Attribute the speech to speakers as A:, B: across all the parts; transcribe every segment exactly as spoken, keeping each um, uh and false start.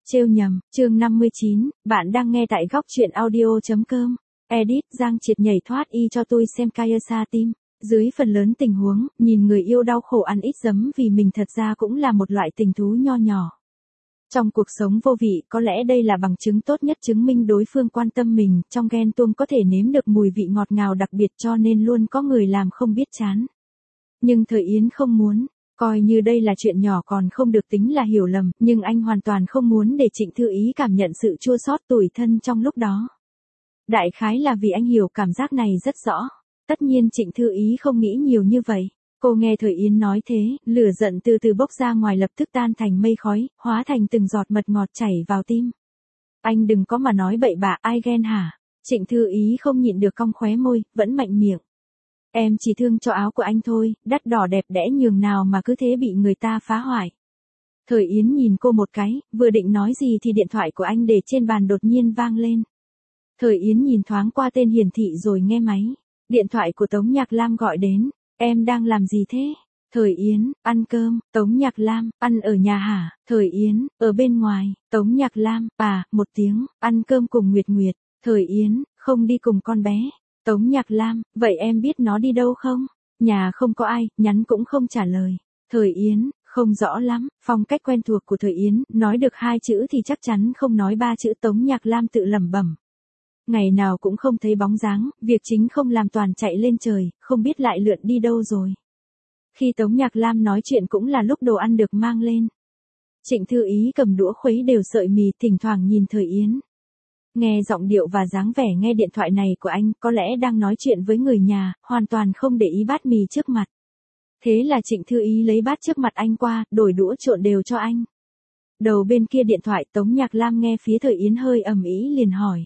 A: Trêu nhầm, chương năm mươi chín, bạn đang nghe tại góc truyện audio.com. Edit, Giang Triệt nhảy thoát y cho tôi xem Kayasa Team. Dưới phần lớn tình huống, nhìn người yêu đau khổ ăn ít giấm vì mình thật ra cũng là một loại tình thú nho nhỏ. Trong cuộc sống vô vị, có lẽ đây là bằng chứng tốt nhất chứng minh đối phương quan tâm mình, trong ghen tuông có thể nếm được mùi vị ngọt ngào đặc biệt cho nên luôn có người làm không biết chán. Nhưng Thời Yến không muốn. Coi như đây là chuyện nhỏ còn không được tính là hiểu lầm, nhưng anh hoàn toàn không muốn để Trịnh Thư Ý cảm nhận sự chua xót tủi thân trong lúc đó. Đại khái là vì anh hiểu cảm giác này rất rõ. Tất nhiên Trịnh Thư Ý không nghĩ nhiều như vậy. Cô nghe Thời Yến nói thế, lửa giận từ từ bốc ra ngoài lập tức tan thành mây khói, hóa thành từng giọt mật ngọt chảy vào tim. Anh đừng có mà nói bậy bạ, ai ghen hả? Trịnh Thư Ý không nhịn được cong khóe môi, vẫn mạnh miệng. Em chỉ thương cho áo của anh thôi, đắt đỏ đẹp đẽ nhường nào mà cứ thế bị người ta phá hoại. Thời Yến nhìn cô một cái, vừa định nói gì thì điện thoại của anh để trên bàn đột nhiên vang lên. Thời Yến nhìn thoáng qua tên hiển thị rồi nghe máy. Điện thoại của Tống Nhạc Lam gọi đến. Em đang làm gì thế? Thời Yến, ăn cơm. Tống Nhạc Lam, ăn ở nhà hả? Thời Yến, ở bên ngoài. Tống Nhạc Lam, à, một tiếng, ăn cơm cùng Nguyệt Nguyệt. Thời Yến, không đi cùng con bé. Tống Nhạc Lam, vậy em biết nó đi đâu không? Nhà không có ai, nhắn cũng không trả lời. Thời Yến, không rõ lắm, phong cách quen thuộc của Thời Yến, nói được hai chữ thì chắc chắn không nói ba chữ. Tống Nhạc Lam tự lẩm bẩm. Ngày nào cũng không thấy bóng dáng, việc chính không làm toàn chạy lên trời, không biết lại lượn đi đâu rồi. Khi Tống Nhạc Lam nói chuyện cũng là lúc đồ ăn được mang lên. Trịnh Thư Ý cầm đũa khuấy đều sợi mì, thỉnh thoảng nhìn Thời Yến. Nghe giọng điệu và dáng vẻ nghe điện thoại này của anh, có lẽ đang nói chuyện với người nhà, hoàn toàn không để ý bát mì trước mặt. Thế là Trịnh Thư Ý lấy bát trước mặt anh qua, đổi đũa trộn đều cho anh. Đầu bên kia điện thoại Tống Nhạc Lam nghe phía Thời Yến hơi ầm ĩ liền hỏi.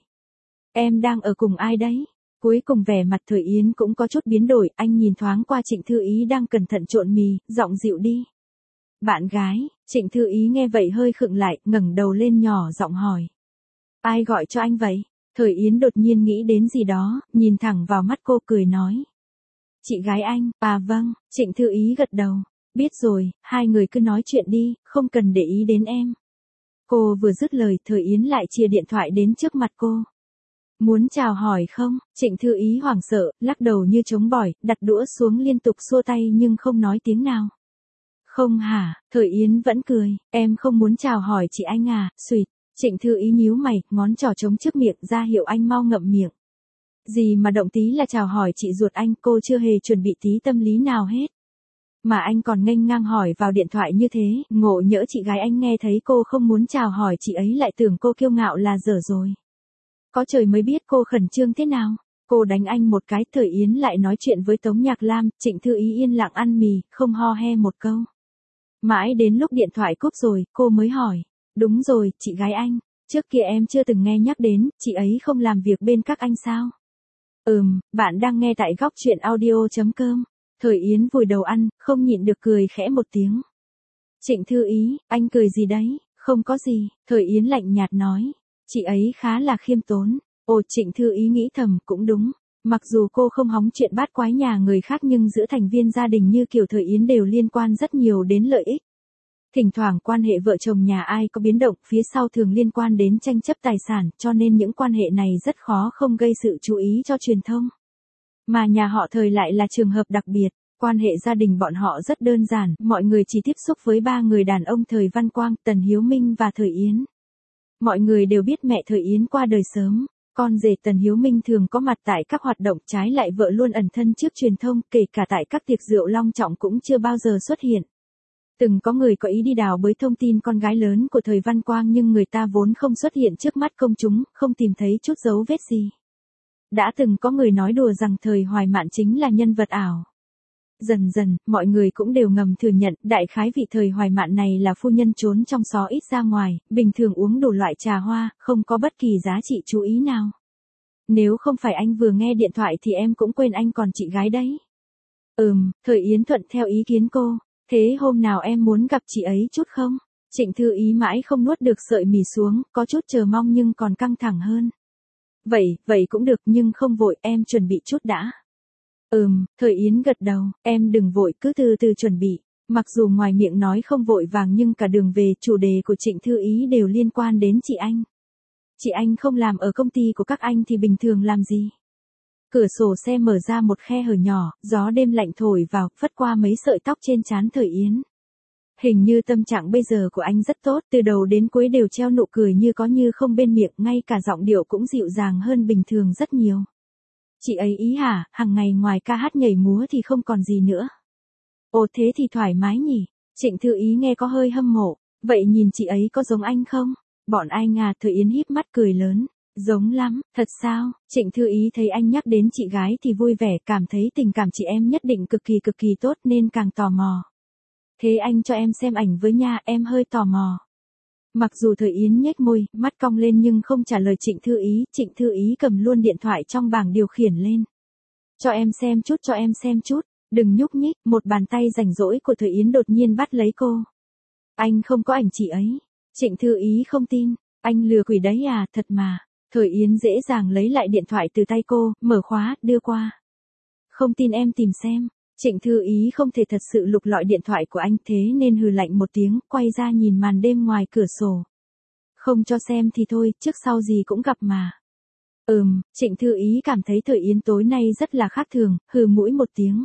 A: Em đang ở cùng ai đấy? Cuối cùng vẻ mặt Thời Yến cũng có chút biến đổi, anh nhìn thoáng qua Trịnh Thư Ý đang cẩn thận trộn mì, giọng dịu đi. Bạn gái, Trịnh Thư Ý nghe vậy hơi khựng lại, ngẩng đầu lên nhỏ giọng hỏi. Ai gọi cho anh vậy? Thời Yến đột nhiên nghĩ đến gì đó, nhìn thẳng vào mắt cô cười nói. Chị gái anh, à vâng, Trịnh Thư Ý gật đầu. Biết rồi, hai người cứ nói chuyện đi, không cần để ý đến em. Cô vừa dứt lời, Thời Yến lại chia điện thoại đến trước mặt cô. Muốn chào hỏi không? Trịnh Thư Ý hoảng sợ, lắc đầu như trống bỏi, đặt đũa xuống liên tục xua tay nhưng không nói tiếng nào. Không hả? Thời Yến vẫn cười, em không muốn chào hỏi chị anh à, xùyt. Trịnh Thư Ý nhíu mày, ngón trỏ trống trước miệng ra hiệu anh mau ngậm miệng. Gì mà động tí là chào hỏi chị ruột anh, cô chưa hề chuẩn bị tí tâm lý nào hết. Mà anh còn nghênh ngang hỏi vào điện thoại như thế, ngộ nhỡ chị gái anh nghe thấy cô không muốn chào hỏi chị ấy lại tưởng cô kiêu ngạo là dở rồi. Có trời mới biết cô khẩn trương thế nào. Cô đánh anh một cái. Thời Yến lại nói chuyện với Tống Nhạc Lam, Trịnh Thư Ý yên lặng ăn mì, không ho he một câu. Mãi đến lúc điện thoại cúp rồi, cô mới hỏi. Đúng rồi, chị gái anh, trước kia em chưa từng nghe nhắc đến, chị ấy không làm việc bên các anh sao? Ừm, bạn đang nghe tại góc truyện audio.com. Thời Yến vùi đầu ăn, không nhịn được cười khẽ một tiếng. Trịnh Thư Ý, anh cười gì đấy? Không có gì, Thời Yến lạnh nhạt nói. Chị ấy khá là khiêm tốn. Ồ, Trịnh Thư Ý nghĩ thầm, cũng đúng. Mặc dù cô không hóng chuyện bát quái nhà người khác nhưng giữa thành viên gia đình như kiểu Thời Yến đều liên quan rất nhiều đến lợi ích. Thỉnh thoảng quan hệ vợ chồng nhà ai có biến động, phía sau thường liên quan đến tranh chấp tài sản, cho nên những quan hệ này rất khó không gây sự chú ý cho truyền thông. Mà nhà họ Thời lại là trường hợp đặc biệt, quan hệ gia đình bọn họ rất đơn giản, mọi người chỉ tiếp xúc với ba người đàn ông Thời Văn Quang, Tần Hiếu Minh và Thời Yến. Mọi người đều biết mẹ Thời Yến qua đời sớm, con rể Tần Hiếu Minh thường có mặt tại các hoạt động, trái lại vợ luôn ẩn thân trước truyền thông, kể cả tại các tiệc rượu long trọng cũng chưa bao giờ xuất hiện. Từng có người có ý đi đào bới thông tin con gái lớn của Thời Văn Quang nhưng người ta vốn không xuất hiện trước mắt công chúng, không tìm thấy chút dấu vết gì. Đã từng có người nói đùa rằng Thời Hoài Mạn chính là nhân vật ảo. Dần dần, mọi người cũng đều ngầm thừa nhận, đại khái vị Thời Hoài Mạn này là phu nhân trốn trong xó ít ra ngoài, bình thường uống đủ loại trà hoa, không có bất kỳ giá trị chú ý nào. Nếu không phải anh vừa nghe điện thoại thì em cũng quên anh còn chị gái đấy. Ừm, Thời Yến thuận theo ý kiến cô. Thế hôm nào em muốn gặp chị ấy chút không? Trịnh Thư Ý mãi không nuốt được sợi mì xuống, có chút chờ mong nhưng còn căng thẳng hơn. Vậy, vậy cũng được nhưng không vội, em chuẩn bị chút đã. Ừm, Thời Yến gật đầu, em đừng vội, cứ từ từ chuẩn bị. Mặc dù ngoài miệng nói không vội vàng nhưng cả đường về chủ đề của Trịnh Thư Ý đều liên quan đến chị anh. Chị anh không làm ở công ty của các anh thì bình thường làm gì? Cửa sổ xe mở ra một khe hở nhỏ, gió đêm lạnh thổi vào, phất qua mấy sợi tóc trên trán Thời Yến. Hình như tâm trạng bây giờ của anh rất tốt, từ đầu đến cuối đều treo nụ cười như có như không bên miệng, ngay cả giọng điệu cũng dịu dàng hơn bình thường rất nhiều. Chị ấy ý hả, hàng ngày ngoài ca hát nhảy múa thì không còn gì nữa. Ồ thế thì thoải mái nhỉ, Trịnh Thư Ý nghe có hơi hâm mộ, vậy nhìn chị ấy có giống anh không? Bọn anh à, Thời Yến híp mắt cười lớn. Giống lắm, thật sao? Trịnh Thư Ý thấy anh nhắc đến chị gái thì vui vẻ, cảm thấy tình cảm chị em nhất định cực kỳ cực kỳ tốt nên càng tò mò. Thế anh cho em xem ảnh với nha, em hơi tò mò. Mặc dù Thời Yến nhếch môi, mắt cong lên nhưng không trả lời Trịnh Thư Ý, Trịnh Thư Ý cầm luôn điện thoại trong bảng điều khiển lên. Cho em xem chút, cho em xem chút, đừng nhúc nhích, một bàn tay rảnh rỗi của Thời Yến đột nhiên bắt lấy cô. Anh không có ảnh chị ấy. Trịnh Thư Ý không tin, anh lừa quỷ đấy à, thật mà. Thời Yến dễ dàng lấy lại điện thoại từ tay cô, mở khóa, đưa qua. Không tin em tìm xem. Trịnh Thư Ý không thể thật sự lục lọi điện thoại của anh thế nên hừ lạnh một tiếng, quay ra nhìn màn đêm ngoài cửa sổ. Không cho xem thì thôi, trước sau gì cũng gặp mà. Ừm, Trịnh Thư Ý cảm thấy Thời Yến tối nay rất là khác thường, hừ mũi một tiếng.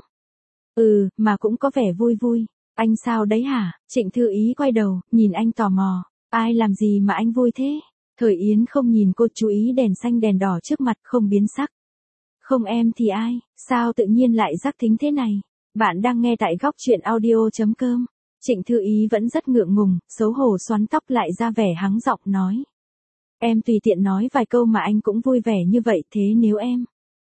A: Ừ, mà cũng có vẻ vui vui. Anh sao đấy hả? Trịnh Thư Ý quay đầu, nhìn anh tò mò. Ai làm gì mà anh vui thế? Thời Yến không nhìn cô, chú ý đèn xanh đèn đỏ trước mặt, không biến sắc. Không em thì ai, sao tự nhiên lại giác thính thế này? Bạn đang nghe tại góc truyện audio chấm com. Trịnh Thư Ý vẫn rất ngượng ngùng, xấu hổ xoắn tóc lại ra vẻ hắng giọng nói. Em tùy tiện nói vài câu mà anh cũng vui vẻ như vậy, thế nếu em...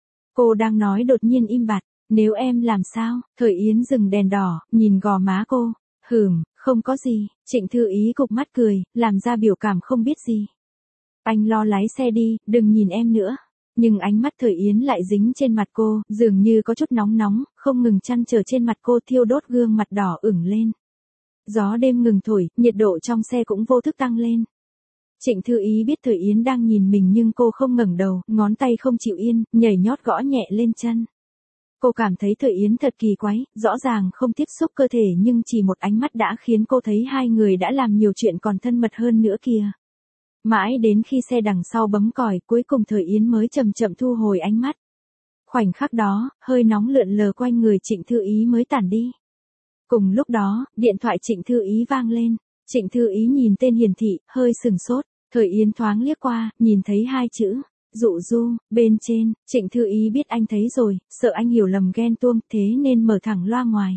A: Cô đang nói đột nhiên im bặt, nếu em làm sao? Thời Yến dừng đèn đỏ, nhìn gò má cô. Hừm, không có gì. Trịnh Thư Ý cụp mắt cười, làm ra biểu cảm không biết gì. Anh lo lái xe đi, đừng nhìn em nữa. Nhưng ánh mắt Thời Yến lại dính trên mặt cô, dường như có chút nóng nóng, không ngừng chăn trở trên mặt cô, thiêu đốt gương mặt đỏ ửng lên. Gió đêm ngừng thổi, nhiệt độ trong xe cũng vô thức tăng lên. Trịnh Thư Ý biết Thời Yến đang nhìn mình nhưng cô không ngẩng đầu, ngón tay không chịu yên, nhảy nhót gõ nhẹ lên chân. Cô cảm thấy Thời Yến thật kỳ quái, rõ ràng không tiếp xúc cơ thể nhưng chỉ một ánh mắt đã khiến cô thấy hai người đã làm nhiều chuyện còn thân mật hơn nữa kìa. Mãi đến khi xe đằng sau bấm còi, cuối cùng Thời Yến mới chậm chậm thu hồi ánh mắt. Khoảnh khắc đó, hơi nóng lượn lờ quanh người Trịnh Thư Ý mới tản đi. Cùng lúc đó, điện thoại Trịnh Thư Ý vang lên. Trịnh Thư Ý nhìn tên hiển thị, hơi sừng sốt. Thời Yến thoáng liếc qua, nhìn thấy hai chữ. Dụ Du, bên trên. Trịnh Thư Ý biết anh thấy rồi, sợ anh hiểu lầm ghen tuông, thế nên mở thẳng loa ngoài.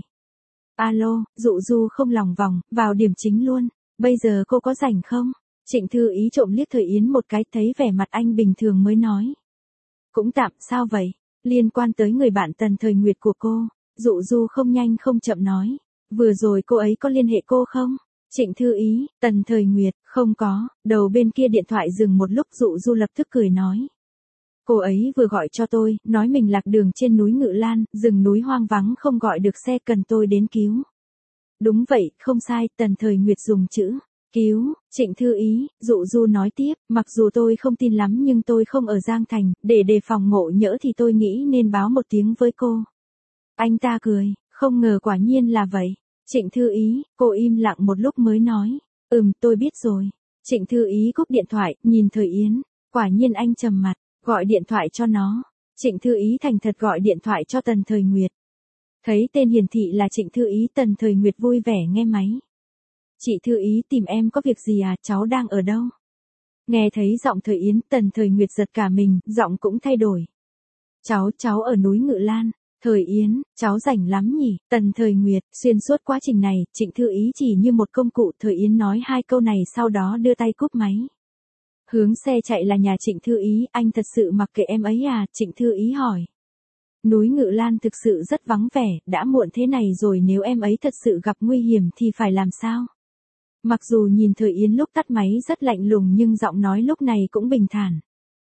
A: Alo, Dụ Du không lòng vòng, vào điểm chính luôn. Bây giờ cô có rảnh không? Trịnh Thư Ý trộm liếc Thời Yến một cái, thấy vẻ mặt anh bình thường mới nói. Cũng tạm, sao vậy? Liên quan tới người bạn Tần Thời Nguyệt của cô. Dụ Du không nhanh không chậm nói. Vừa rồi cô ấy có liên hệ cô không? Trịnh Thư Ý, Tần Thời Nguyệt, không có. Đầu bên kia điện thoại dừng một lúc, Dụ Du lập tức cười nói. Cô ấy vừa gọi cho tôi, nói mình lạc đường trên núi Ngự Lan, rừng núi hoang vắng không gọi được xe, cần tôi đến cứu. Đúng vậy, không sai, Tần Thời Nguyệt dùng chữ cứu. Trịnh Thư Ý, Dụ Du nói tiếp, mặc dù tôi không tin lắm nhưng tôi không ở Giang Thành, để đề phòng ngộ nhỡ thì tôi nghĩ nên báo một tiếng với cô. Anh ta cười, không ngờ quả nhiên là vậy. Trịnh Thư Ý, cô im lặng một lúc mới nói, ừm tôi biết rồi. Trịnh Thư Ý cúp điện thoại, nhìn Thời Yến, quả nhiên anh trầm mặt, gọi điện thoại cho nó. Trịnh Thư Ý thành thật gọi điện thoại cho Tần Thời Nguyệt. Thấy tên hiển thị là Trịnh Thư Ý, Tần Thời Nguyệt vui vẻ nghe máy. Chị Thư Ý tìm em có việc gì à, cháu đang ở đâu? Nghe thấy giọng Thời Yến, Tần Thời Nguyệt giật cả mình, giọng cũng thay đổi. Cháu, cháu ở núi Ngự Lan. Thời Yến, cháu rảnh lắm nhỉ? Tần Thời Nguyệt, xuyên suốt quá trình này, Trịnh Thư Ý chỉ như một công cụ. Thời Yến nói hai câu này sau đó đưa tay cúp máy. Hướng xe chạy là nhà Trịnh Thư Ý, anh thật sự mặc kệ em ấy à? Trịnh Thư Ý hỏi. Núi Ngự Lan thực sự rất vắng vẻ, đã muộn thế này rồi, nếu em ấy thật sự gặp nguy hiểm thì phải làm sao? Mặc dù nhìn Thời Yến lúc tắt máy rất lạnh lùng nhưng giọng nói lúc này cũng bình thản.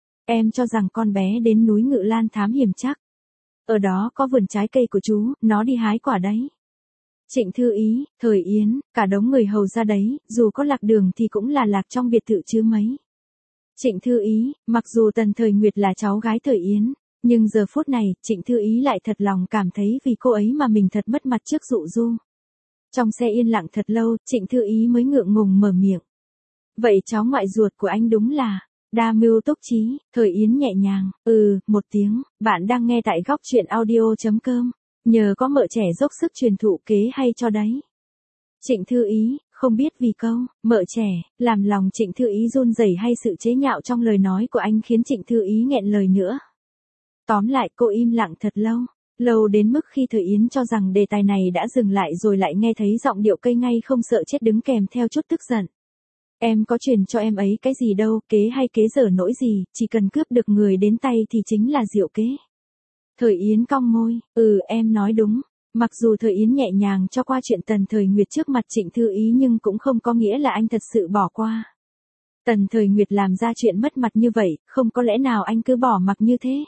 A: Em cho rằng con bé đến núi Ngự Lan thám hiểm chắc. Ở đó có vườn trái cây của chú, nó đi hái quả đấy. Trịnh Thư Ý, Thời Yến, cả đống người hầu ra đấy, dù có lạc đường thì cũng là lạc trong biệt thự chứ mấy. Trịnh Thư Ý, mặc dù Tần Thời Nguyệt là cháu gái Thời Yến, nhưng giờ phút này, Trịnh Thư Ý lại thật lòng cảm thấy vì cô ấy mà mình thật mất mặt trước Dụ Du. Trong xe yên lặng thật lâu, Trịnh Thư Ý mới ngượng ngùng mở miệng. Vậy cháu ngoại ruột của anh đúng là đa mưu túc trí. Thời Yến nhẹ nhàng, ừ, một tiếng. Bạn đang nghe tại góc truyện audio.com. Nhờ có mợ trẻ dốc sức truyền thụ kế hay cho đấy. Trịnh Thư Ý, không biết vì câu mợ trẻ, làm lòng Trịnh Thư Ý run rẩy hay sự chế nhạo trong lời nói của anh khiến Trịnh Thư Ý nghẹn lời nữa. Tóm lại cô im lặng thật lâu. Lâu đến mức khi Thời Yến cho rằng đề tài này đã dừng lại rồi lại nghe thấy giọng điệu cây ngay không sợ chết đứng kèm theo chút tức giận. Em có truyền cho em ấy cái gì đâu, kế hay kế dở nỗi gì, chỉ cần cướp được người đến tay thì chính là diệu kế. Thời Yến cong môi, ừ em nói đúng. Mặc dù Thời Yến nhẹ nhàng cho qua chuyện Tần Thời Nguyệt trước mặt Trịnh Thư Ý nhưng cũng không có nghĩa là anh thật sự bỏ qua. Tần Thời Nguyệt làm ra chuyện mất mặt như vậy, không có lẽ nào anh cứ bỏ mặc như thế.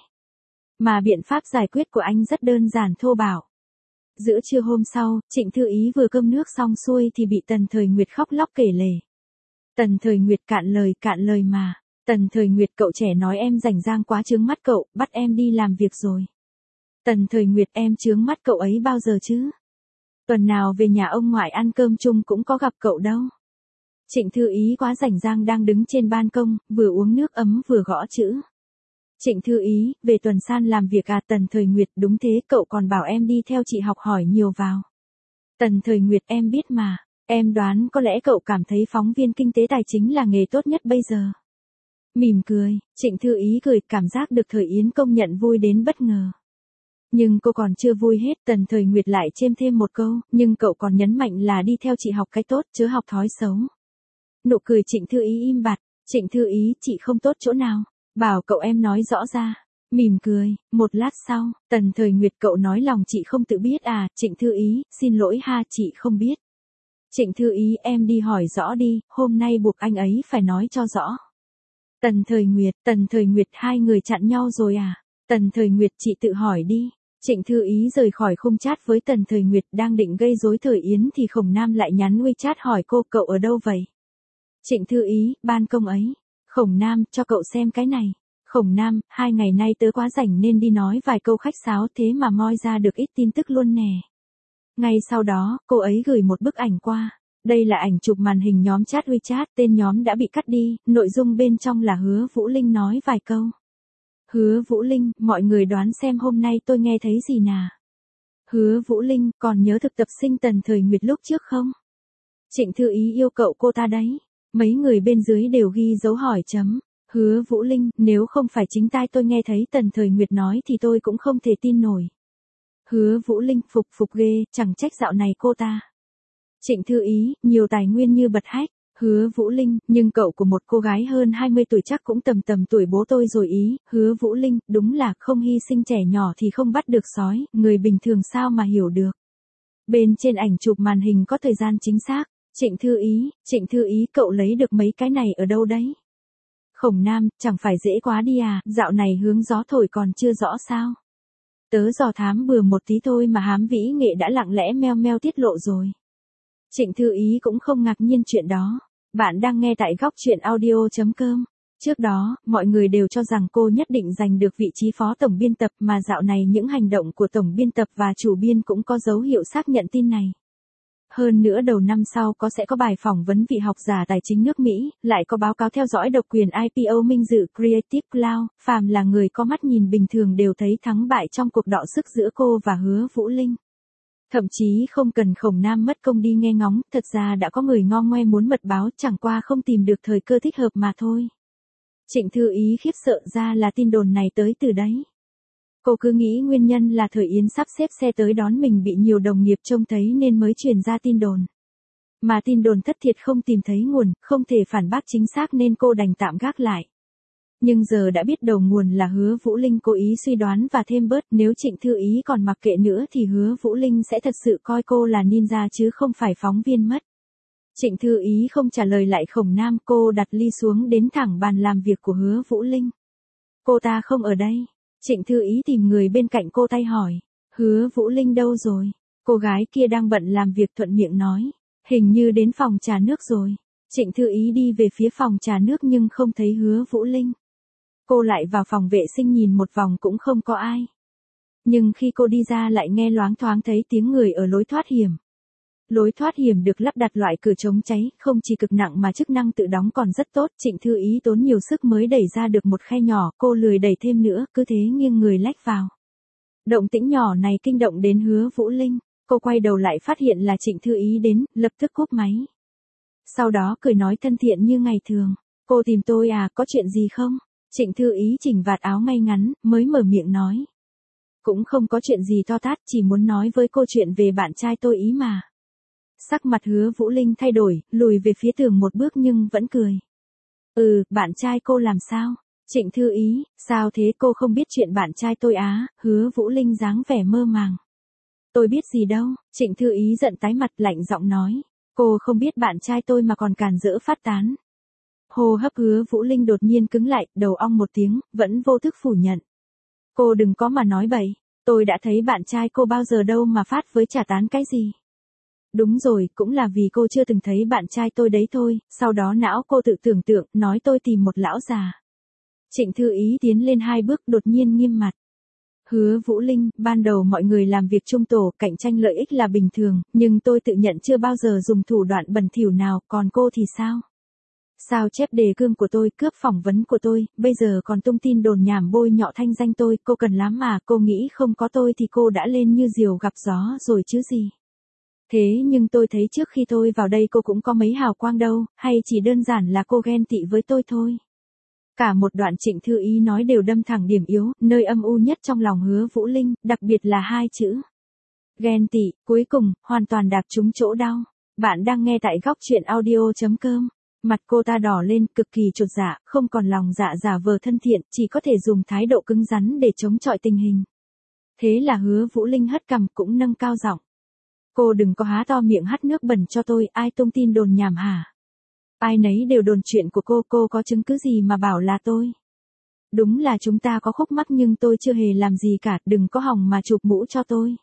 A: Mà biện pháp giải quyết của anh rất đơn giản thô bạo. Giữa trưa hôm sau, Trịnh Thư Ý vừa cơm nước xong xuôi thì bị Tần Thời Nguyệt khóc lóc kể lể. Tần Thời Nguyệt cạn lời cạn lời mà. Tần Thời Nguyệt cậu trẻ nói em rảnh rang quá chướng mắt cậu, bắt em đi làm việc rồi. Tần Thời Nguyệt em chướng mắt cậu ấy bao giờ chứ? Tuần nào về nhà ông ngoại ăn cơm chung cũng có gặp cậu đâu. Trịnh Thư Ý quá rảnh rang đang đứng trên ban công, vừa uống nước ấm vừa gõ chữ. Trịnh Thư Ý, về tuần san làm việc à? Tần Thời Nguyệt đúng thế, cậu còn bảo em đi theo chị học hỏi nhiều vào. Tần Thời Nguyệt em biết mà, em đoán có lẽ cậu cảm thấy phóng viên kinh tế tài chính là nghề tốt nhất bây giờ. Mỉm cười, Trịnh Thư Ý cười, cảm giác được Thời Yến công nhận vui đến bất ngờ. Nhưng cô còn chưa vui hết, Tần Thời Nguyệt lại chêm thêm một câu, nhưng cậu còn nhấn mạnh là đi theo chị học cái tốt, chớ học thói xấu. Nụ cười Trịnh Thư Ý im bặt, Trịnh Thư Ý, chị không tốt chỗ nào? Bảo cậu em nói rõ ra. Mỉm cười, một lát sau, Tần Thời Nguyệt cậu nói lòng chị không tự biết à? Trịnh Thư Ý, xin lỗi ha, chị không biết. Trịnh Thư Ý em đi hỏi rõ đi, hôm nay buộc anh ấy phải nói cho rõ. Tần Thời Nguyệt, Tần Thời Nguyệt hai người chặn nhau rồi à? Tần Thời Nguyệt chị tự hỏi đi. Trịnh Thư Ý rời khỏi khung chat với Tần Thời Nguyệt đang định gây rối Thời Yến thì Khổng Nam lại nhắn WeChat hỏi cô cậu ở đâu vậy? Trịnh Thư Ý, ban công ấy. Khổng Nam, cho cậu xem cái này. Khổng Nam, hai ngày nay tớ quá rảnh nên đi nói vài câu khách sáo thế mà moi ra được ít tin tức luôn nè. Ngay sau đó, cô ấy gửi một bức ảnh qua. Đây là ảnh chụp màn hình nhóm chat WeChat, tên nhóm đã bị cắt đi, nội dung bên trong là Hứa Vũ Linh nói vài câu. Hứa Vũ Linh, mọi người đoán xem hôm nay tôi nghe thấy gì nào? Hứa Vũ Linh, còn nhớ thực tập sinh Tần Thời Nguyệt lúc trước không? Trịnh Thư Ý yêu cậu cô ta đấy. Mấy người bên dưới đều ghi dấu hỏi chấm. Hứa Vũ Linh, nếu không phải chính tai tôi nghe thấy Tần Thời Nguyệt nói thì tôi cũng không thể tin nổi. Hứa Vũ Linh, phục phục ghê, chẳng trách dạo này cô ta. Trịnh Thư Ý, nhiều tài nguyên như bật hách. Hứa Vũ Linh, nhưng cậu của một cô gái hơn hai mươi tuổi chắc cũng tầm tầm tuổi bố tôi rồi ý. Hứa Vũ Linh, đúng là không hy sinh trẻ nhỏ thì không bắt được sói, người bình thường sao mà hiểu được. Bên trên ảnh chụp màn hình có thời gian chính xác. Trịnh Thư Ý, Trịnh Thư Ý cậu lấy được mấy cái này ở đâu đấy? Khổng Nam, chẳng phải dễ quá đi à, dạo này hướng gió thổi còn chưa rõ sao? Tớ dò thám bừa một tí thôi mà hám vĩ nghệ đã lặng lẽ meo meo tiết lộ rồi. Trịnh Thư Ý cũng không ngạc nhiên chuyện đó. Bạn đang nghe tại góc truyện audio.com. Trước đó, mọi người đều cho rằng cô nhất định giành được vị trí phó tổng biên tập mà dạo này những hành động của tổng biên tập và chủ biên cũng có dấu hiệu xác nhận tin này. Hơn nữa đầu năm sau có sẽ có bài phỏng vấn vị học giả tài chính nước Mỹ, lại có báo cáo theo dõi độc quyền i pê o minh dự Creative Cloud, phàm là người có mắt nhìn bình thường đều thấy thắng bại trong cuộc đọ sức giữa cô và Hứa Vũ Linh. Thậm chí không cần Khổng Nam mất công đi nghe ngóng, thật ra đã có người ngo ngoe muốn mật báo chẳng qua không tìm được thời cơ thích hợp mà thôi. Trịnh Thư Ý khiếp sợ ra là tin đồn này tới từ đấy. Cô cứ nghĩ nguyên nhân là Thời Yến sắp xếp xe tới đón mình bị nhiều đồng nghiệp trông thấy nên mới truyền ra tin đồn. Mà tin đồn thất thiệt không tìm thấy nguồn, không thể phản bác chính xác nên cô đành tạm gác lại. Nhưng giờ đã biết đầu nguồn là Hứa Vũ Linh cố ý suy đoán và thêm bớt, nếu Trịnh Thư Ý còn mặc kệ nữa thì Hứa Vũ Linh sẽ thật sự coi cô là ninja chứ không phải phóng viên mất. Trịnh Thư Ý không trả lời lại Khổng Nam, cô đặt ly xuống đến thẳng bàn làm việc của Hứa Vũ Linh. Cô ta không ở đây. Trịnh Thư Ý tìm người bên cạnh cô tay hỏi. Hứa Vũ Linh đâu rồi? Cô gái kia đang bận làm việc thuận miệng nói. Hình như đến phòng trà nước rồi. Trịnh Thư Ý đi về phía phòng trà nước nhưng không thấy Hứa Vũ Linh. Cô lại vào phòng vệ sinh nhìn một vòng cũng không có ai. Nhưng khi cô đi ra lại nghe loáng thoáng thấy tiếng người ở lối thoát hiểm. Lối thoát hiểm được lắp đặt loại cửa chống cháy, không chỉ cực nặng mà chức năng tự đóng còn rất tốt. Trịnh Thư Ý tốn nhiều sức mới đẩy ra được một khe nhỏ, cô lười đẩy thêm nữa, cứ thế nghiêng người lách vào. Động tĩnh nhỏ này kinh động đến Hứa Vũ Linh, cô quay đầu lại phát hiện là Trịnh Thư Ý đến, lập tức cúp máy. Sau đó cười nói thân thiện như ngày thường, cô tìm tôi à, có chuyện gì không? Trịnh Thư Ý chỉnh vạt áo ngay ngắn, mới mở miệng nói. Cũng không có chuyện gì to tát, chỉ muốn nói với cô chuyện về bạn trai tôi ý mà. Sắc mặt Hứa Vũ Linh thay đổi, lùi về phía tường một bước nhưng vẫn cười. Ừ, bạn trai cô làm sao? Trịnh Thư Ý, sao thế cô không biết chuyện bạn trai tôi á? Hứa Vũ Linh dáng vẻ mơ màng. Tôi biết gì đâu, Trịnh Thư Ý giận tái mặt lạnh giọng nói. Cô không biết bạn trai tôi mà còn càn rỡ phát tán. Hô hấp Hứa Vũ Linh đột nhiên cứng lại, đầu ong một tiếng, vẫn vô thức phủ nhận. Cô đừng có mà nói bậy, tôi đã thấy bạn trai cô bao giờ đâu mà phát với trả tán cái gì. Đúng rồi, cũng là vì cô chưa từng thấy bạn trai tôi đấy thôi, sau đó não cô tự tưởng tượng, nói tôi tìm một lão già. Trịnh Thư Ý tiến lên hai bước đột nhiên nghiêm mặt. Hứa Vũ Linh, ban đầu mọi người làm việc chung tổ, cạnh tranh lợi ích là bình thường, nhưng tôi tự nhận chưa bao giờ dùng thủ đoạn bẩn thỉu nào, còn cô thì sao? Sao chép đề cương của tôi, cướp phỏng vấn của tôi, bây giờ còn tung tin đồn nhảm bôi nhọ thanh danh tôi, cô cần lắm mà, cô nghĩ không có tôi thì cô đã lên như diều gặp gió rồi chứ gì. Thế nhưng tôi thấy trước khi tôi vào đây cô cũng có mấy hào quang đâu, hay chỉ đơn giản là cô ghen tị với tôi thôi. Cả một đoạn Trịnh Thư Ý nói đều đâm thẳng điểm yếu, nơi âm u nhất trong lòng Hứa Vũ Linh, đặc biệt là hai chữ. Ghen tị, cuối cùng, hoàn toàn đạp trúng chỗ đau. Bạn đang nghe tại góc truyện audio chấm com. Mặt cô ta đỏ lên, cực kỳ chột dạ, không còn lòng dạ giả vờ thân thiện, chỉ có thể dùng thái độ cứng rắn để chống chọi tình hình. Thế là Hứa Vũ Linh hất cằm cũng nâng cao giọng. Cô đừng có há to miệng hắt nước bẩn cho tôi, ai tung tin đồn nhảm hả? Ai nấy đều đồn chuyện của cô, cô có chứng cứ gì mà bảo là tôi? Đúng là chúng ta có khúc mắc nhưng tôi chưa hề làm gì cả, đừng có hòng mà chụp mũ cho tôi.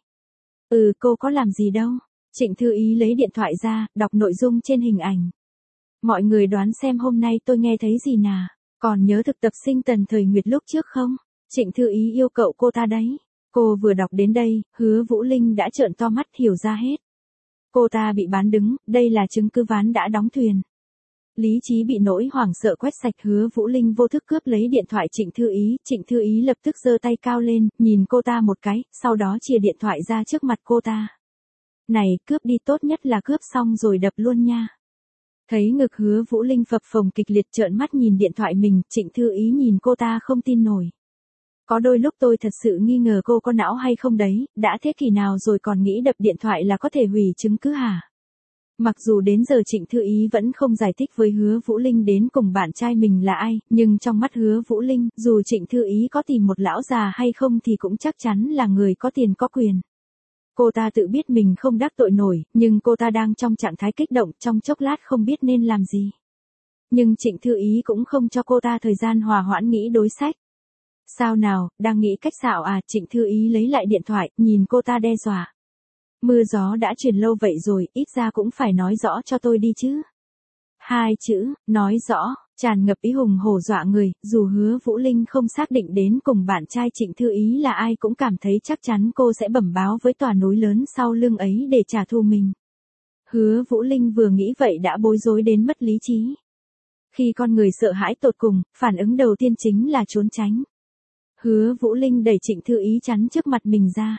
A: Ừ, cô có làm gì đâu. Trịnh Thư Ý lấy điện thoại ra, đọc nội dung trên hình ảnh. Mọi người đoán xem hôm nay tôi nghe thấy gì nà, còn nhớ thực tập sinh Tần Thời Nguyệt lúc trước không? Trịnh Thư Ý yêu cậu cô ta đấy. Cô vừa đọc đến đây, Hứa Vũ Linh đã trợn to mắt hiểu ra hết. Cô ta bị bán đứng, đây là chứng cứ ván đã đóng thuyền. Lý trí bị nỗi hoảng sợ quét sạch, Hứa Vũ Linh vô thức cướp lấy điện thoại Trịnh Thư Ý, Trịnh Thư Ý lập tức giơ tay cao lên, nhìn cô ta một cái, sau đó chìa điện thoại ra trước mặt cô ta. Này, cướp đi, tốt nhất là cướp xong rồi đập luôn nha. Thấy ngực Hứa Vũ Linh phập phồng kịch liệt, trợn mắt nhìn điện thoại mình, Trịnh Thư Ý nhìn cô ta không tin nổi. Có đôi lúc tôi thật sự nghi ngờ cô có não hay không đấy, đã thế kỷ nào rồi còn nghĩ đập điện thoại là có thể hủy chứng cứ hả? Mặc dù đến giờ Trịnh Thư Ý vẫn không giải thích với Hứa Vũ Linh đến cùng bạn trai mình là ai, nhưng trong mắt Hứa Vũ Linh, dù Trịnh Thư Ý có tìm một lão già hay không thì cũng chắc chắn là người có tiền có quyền. Cô ta tự biết mình không đắc tội nổi, nhưng cô ta đang trong trạng thái kích động, trong chốc lát không biết nên làm gì. Nhưng Trịnh Thư Ý cũng không cho cô ta thời gian hòa hoãn nghĩ đối sách. Sao nào, đang nghĩ cách xạo à? Trịnh Thư Ý lấy lại điện thoại, nhìn cô ta đe dọa. Mưa gió đã truyền lâu vậy rồi, ít ra cũng phải nói rõ cho tôi đi chứ. Hai chữ, nói rõ, tràn ngập ý hùng hổ dọa người, dù Hứa Vũ Linh không xác định đến cùng bạn trai Trịnh Thư Ý là ai cũng cảm thấy chắc chắn cô sẽ bẩm báo với tòa núi lớn sau lưng ấy để trả thù mình. Hứa Vũ Linh vừa nghĩ vậy đã bối rối đến mất lý trí. Khi con người sợ hãi tột cùng, phản ứng đầu tiên chính là trốn tránh. Hứa Vũ Linh đẩy Trịnh Thư Ý chắn trước mặt mình ra.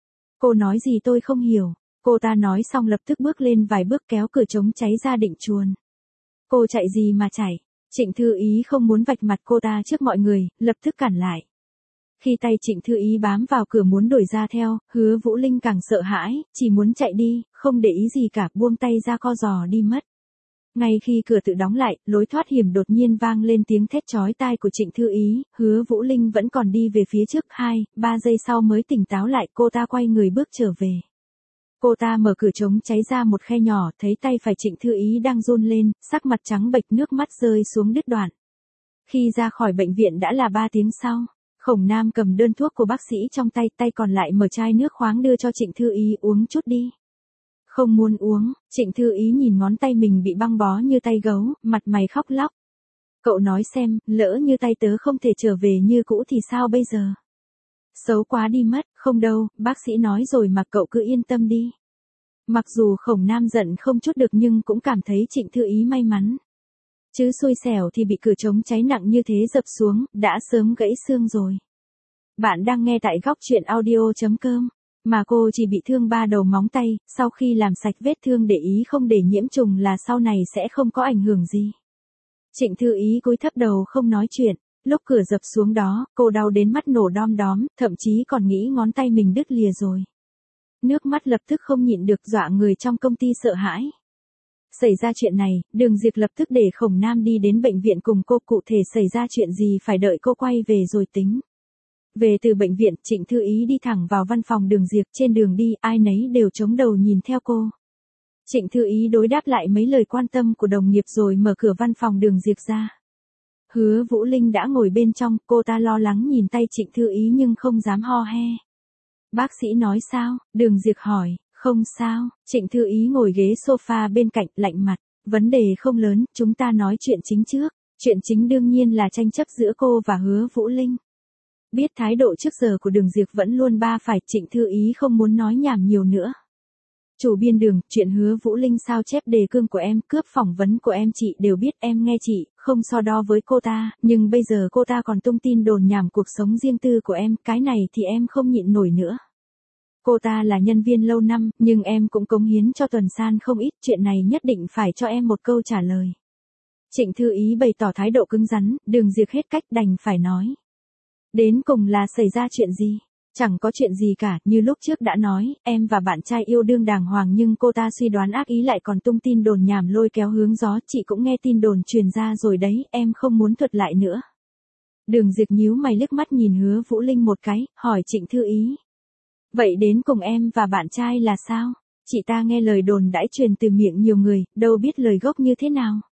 A: Cô nói gì tôi không hiểu. Cô ta nói xong lập tức bước lên vài bước kéo cửa chống cháy ra định chuồn. Cô chạy gì mà chạy? Trịnh Thư Ý không muốn vạch mặt cô ta trước mọi người, lập tức cản lại. Khi tay Trịnh Thư Ý bám vào cửa muốn đuổi ra theo, Hứa Vũ Linh càng sợ hãi, chỉ muốn chạy đi, không để ý gì cả, buông tay ra co giò đi mất. Ngay khi cửa tự đóng lại, lối thoát hiểm đột nhiên vang lên tiếng thét chói tai của Trịnh Thư Ý, Hứa Vũ Linh vẫn còn đi về phía trước, hai, ba giây sau mới tỉnh táo lại, cô ta quay người bước trở về. Cô ta mở cửa chống cháy ra một khe nhỏ, thấy tay phải Trịnh Thư Ý đang run lên, sắc mặt trắng bệch, nước mắt rơi xuống đứt đoạn. Khi ra khỏi bệnh viện đã là ba tiếng sau, Khổng Nam cầm đơn thuốc của bác sĩ trong tay, tay còn lại mở chai nước khoáng đưa cho Trịnh Thư Ý, uống chút đi. Không muốn uống. Trịnh Thư Ý nhìn ngón tay mình bị băng bó như tay gấu, mặt mày khóc lóc. Cậu nói xem, lỡ như tay tớ không thể trở về như cũ thì sao bây giờ? Xấu quá đi mất, không đâu, bác sĩ nói rồi mà cậu cứ yên tâm đi. Mặc dù Khổng Nam giận không chút được nhưng cũng cảm thấy Trịnh Thư Ý may mắn. Chứ xui xẻo thì bị cửa trống cháy nặng như thế dập xuống, đã sớm gãy xương rồi. Bạn đang nghe tại góc truyện audio chấm com. Mà cô chỉ bị thương ba đầu móng tay, sau khi làm sạch vết thương để ý không để nhiễm trùng là sau này sẽ không có ảnh hưởng gì. Trịnh Thư Ý cúi thấp đầu không nói chuyện, lúc cửa dập xuống đó, cô đau đến mắt nổ đom đóm, thậm chí còn nghĩ ngón tay mình đứt lìa rồi. Nước mắt lập tức không nhịn được dọa người trong công ty sợ hãi. Xảy ra chuyện này, Đường Diệp lập tức để Khổng Nam đi đến bệnh viện cùng cô, cụ thể xảy ra chuyện gì phải đợi cô quay về rồi tính. Về từ bệnh viện, Trịnh Thư Ý đi thẳng vào văn phòng Đường Diệp, trên đường đi, ai nấy đều chống đầu nhìn theo cô. Trịnh Thư Ý đối đáp lại mấy lời quan tâm của đồng nghiệp rồi mở cửa văn phòng Đường Diệp ra. Hứa Vũ Linh đã ngồi bên trong, cô ta lo lắng nhìn tay Trịnh Thư Ý nhưng không dám ho he. Bác sĩ nói sao? Đường Diệp hỏi. Không sao, Trịnh Thư Ý ngồi ghế sofa bên cạnh, lạnh mặt. Vấn đề không lớn, chúng ta nói chuyện chính trước. Chuyện chính đương nhiên là tranh chấp giữa cô và Hứa Vũ Linh. Biết thái độ trước giờ của Đường Diệp vẫn luôn ba phải, Trịnh Thư Ý không muốn nói nhảm nhiều nữa. Chủ biên Đường, chuyện Hứa Vũ Linh sao chép đề cương của em, cướp phỏng vấn của em chị đều biết, em nghe chị, không so đo với cô ta, nhưng bây giờ cô ta còn tung tin đồn nhảm cuộc sống riêng tư của em, cái này thì em không nhịn nổi nữa. Cô ta là nhân viên lâu năm, nhưng em cũng cống hiến cho Tuần San không ít, chuyện này nhất định phải cho em một câu trả lời. Trịnh Thư Ý bày tỏ thái độ cứng rắn, Đường Diệp hết cách đành phải nói. Đến cùng là xảy ra chuyện gì? Chẳng có chuyện gì cả, như lúc trước đã nói, em và bạn trai yêu đương đàng hoàng nhưng cô ta suy đoán ác ý lại còn tung tin đồn nhảm lôi kéo hướng gió, chị cũng nghe tin đồn truyền ra rồi đấy, em không muốn thuật lại nữa. Đường Diệp nhíu mày liếc mắt nhìn Hứa Vũ Linh một cái, hỏi Trịnh Thư Ý. Vậy đến cùng em và bạn trai là sao? Chị ta nghe lời đồn đãi truyền từ miệng nhiều người, đâu biết lời gốc như thế nào.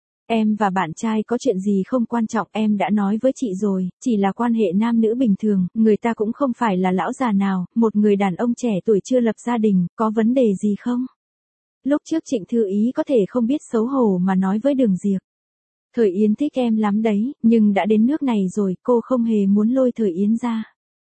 A: Em và bạn trai có chuyện gì không quan trọng, em đã nói với chị rồi, chỉ là quan hệ nam nữ bình thường, người ta cũng không phải là lão già nào, một người đàn ông trẻ tuổi chưa lập gia đình, có vấn đề gì không? Lúc trước Trịnh Thư Ý có thể không biết xấu hổ mà nói với Đường Diệp. Thời Yến thích em lắm đấy, nhưng đã đến nước này rồi, cô không hề muốn lôi Thời Yến ra.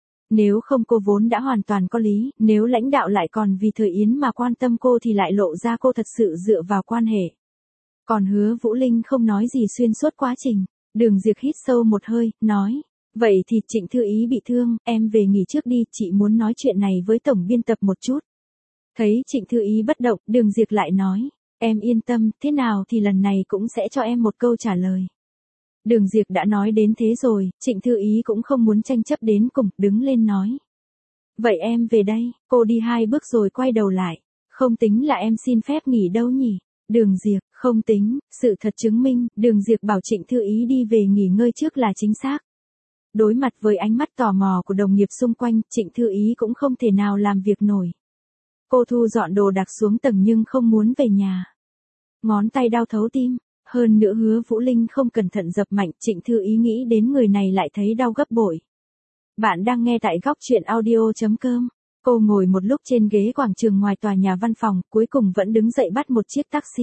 A: Nếu không cô vốn đã hoàn toàn có lý, nếu lãnh đạo lại còn vì Thời Yến mà quan tâm cô thì lại lộ ra cô thật sự dựa vào quan hệ. Còn Hứa Vũ Linh không nói gì xuyên suốt quá trình. Đường Diệp hít sâu một hơi, nói. Vậy thì Trịnh Thư Ý bị thương, em về nghỉ trước đi, chị muốn nói chuyện này với tổng biên tập một chút. Thấy Trịnh Thư Ý bất động, Đường Diệp lại nói. Em yên tâm, thế nào thì lần này cũng sẽ cho em một câu trả lời. Đường Diệp đã nói đến thế rồi, Trịnh Thư Ý cũng không muốn tranh chấp đến cùng, đứng lên nói. Vậy em về đây, cô đi hai bước rồi quay đầu lại. Không tính là em xin phép nghỉ đâu nhỉ? Đường Diệp, không tính, sự thật chứng minh, Đường Diệp bảo Trịnh Thư Ý đi về nghỉ ngơi trước là chính xác. Đối mặt với ánh mắt tò mò của đồng nghiệp xung quanh, Trịnh Thư Ý cũng không thể nào làm việc nổi. Cô thu dọn đồ đạc xuống tầng nhưng không muốn về nhà. Ngón tay đau thấu tim, hơn nữa Hứa Vũ Linh không cẩn thận dập mạnh, Trịnh Thư Ý nghĩ đến người này lại thấy đau gấp bội. Bạn đang nghe tại góc truyện audio chấm com. Cô ngồi một lúc trên ghế quảng trường ngoài tòa nhà văn phòng, cuối cùng vẫn đứng dậy bắt một chiếc taxi.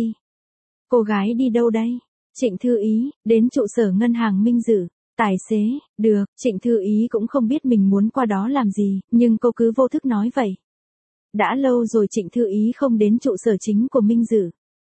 A: Cô gái đi đâu đây? Trịnh Thư Ý, đến trụ sở ngân hàng Minh Dữ. Tài xế, được, Trịnh Thư Ý cũng không biết mình muốn qua đó làm gì, nhưng cô cứ vô thức nói vậy. Đã lâu rồi Trịnh Thư Ý không đến trụ sở chính của Minh Dữ.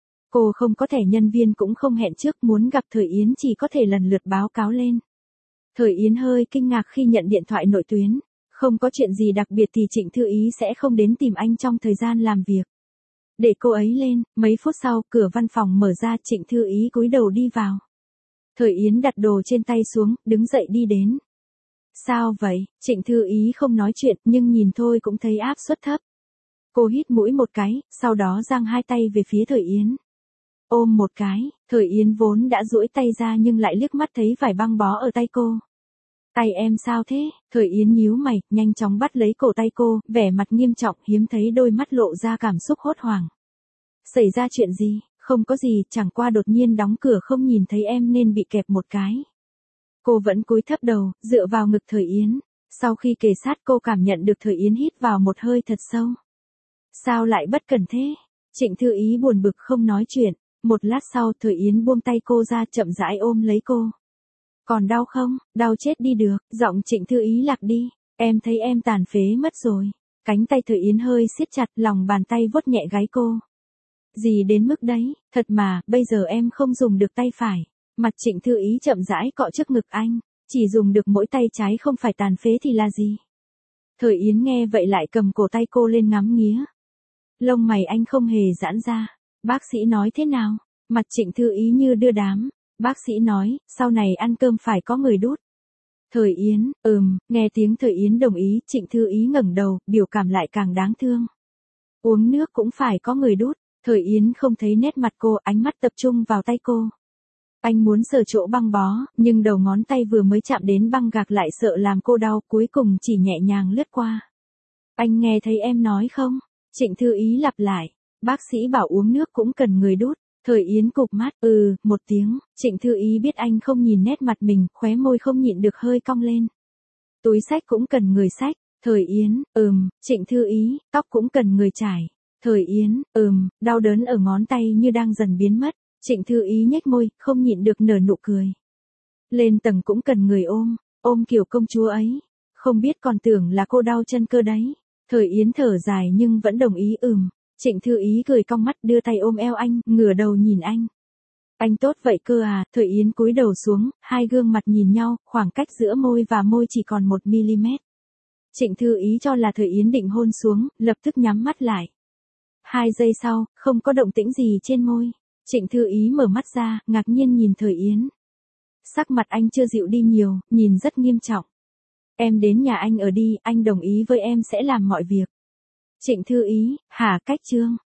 A: Cô không có thẻ nhân viên cũng không hẹn trước, muốn gặp Thời Yến chỉ có thể lần lượt báo cáo lên. Thời Yến hơi kinh ngạc khi nhận điện thoại nội tuyến. Không có chuyện gì đặc biệt thì Trịnh Thư Ý sẽ không đến tìm anh trong thời gian làm việc. Để cô ấy lên, mấy phút sau, cửa văn phòng mở ra, Trịnh Thư Ý cúi đầu đi vào. Thời Yến đặt đồ trên tay xuống, đứng dậy đi đến. Sao vậy? Trịnh Thư Ý không nói chuyện, nhưng nhìn thôi cũng thấy áp suất thấp. Cô hít mũi một cái, sau đó giang hai tay về phía Thời Yến. Ôm một cái, Thời Yến vốn đã duỗi tay ra nhưng lại liếc mắt thấy vải băng bó ở tay cô. Tay em sao thế? Thời Yến nhíu mày, nhanh chóng bắt lấy cổ tay cô, vẻ mặt nghiêm trọng, hiếm thấy đôi mắt lộ ra cảm xúc hốt hoảng. Xảy ra chuyện gì? Không có gì, chẳng qua đột nhiên đóng cửa không nhìn thấy em nên bị kẹp một cái. Cô vẫn cúi thấp đầu, dựa vào ngực Thời Yến. Sau khi kề sát cô cảm nhận được Thời Yến hít vào một hơi thật sâu. Sao lại bất cẩn thế? Trịnh Thư Ý buồn bực không nói chuyện. Một lát sau Thời Yến buông tay cô ra, chậm rãi ôm lấy cô. Còn đau không? Đau chết đi được. Giọng Trịnh Thư Ý lạc đi. Em thấy em tàn phế mất rồi. Cánh tay Thời Yến hơi siết chặt, lòng bàn tay vuốt nhẹ gáy cô. Gì đến mức đấy, thật mà, bây giờ em không dùng được tay phải. Mặt Trịnh Thư Ý chậm rãi cọ trước ngực anh, chỉ dùng được mỗi tay trái không phải tàn phế thì là gì. Thời Yến nghe vậy lại cầm cổ tay cô lên ngắm nghía. Lông mày anh không hề giãn ra. Bác sĩ nói thế nào? Mặt Trịnh Thư Ý như đưa đám. Bác sĩ nói, sau này ăn cơm phải có người đút. Thời Yến, ừm, nghe tiếng Thời Yến đồng ý, Trịnh Thư Ý ngẩng đầu, biểu cảm lại càng đáng thương. Uống nước cũng phải có người đút. Thời Yến không thấy nét mặt cô, ánh mắt tập trung vào tay cô. Anh muốn sờ chỗ băng bó, nhưng đầu ngón tay vừa mới chạm đến băng gạc lại sợ làm cô đau, cuối cùng chỉ nhẹ nhàng lướt qua. Anh nghe thấy em nói không? Trịnh Thư Ý lặp lại. Bác sĩ bảo uống nước cũng cần người đút. Thời Yến cụp mắt, ừ, một tiếng. Trịnh Thư Ý biết anh không nhìn nét mặt mình, khóe môi không nhịn được hơi cong lên. Túi xách cũng cần người xách. Thời Yến, ừm. Trịnh Thư Ý, tóc cũng cần người trải. Thời Yến, ừm. Đau đớn ở ngón tay như đang dần biến mất. Trịnh Thư Ý nhếch môi, không nhịn được nở nụ cười. Lên tầng cũng cần người ôm, ôm kiểu công chúa ấy. Không biết còn tưởng là cô đau chân cơ đấy. Thời Yến thở dài nhưng vẫn đồng ý ừm. Trịnh Thư Ý cười cong mắt đưa tay ôm eo anh, ngửa đầu nhìn anh. Anh tốt vậy cơ à, Thời Yến cúi đầu xuống, hai gương mặt nhìn nhau, khoảng cách giữa môi và môi chỉ còn một mi-li-mét. Trịnh Thư Ý cho là Thời Yến định hôn xuống, lập tức nhắm mắt lại. Hai giây sau, không có động tĩnh gì trên môi. Trịnh Thư Ý mở mắt ra, ngạc nhiên nhìn Thời Yến. Sắc mặt anh chưa dịu đi nhiều, nhìn rất nghiêm trọng. Em đến nhà anh ở đi, anh đồng ý với em sẽ làm mọi việc. Trịnh Thư Ý, hả cách Trương?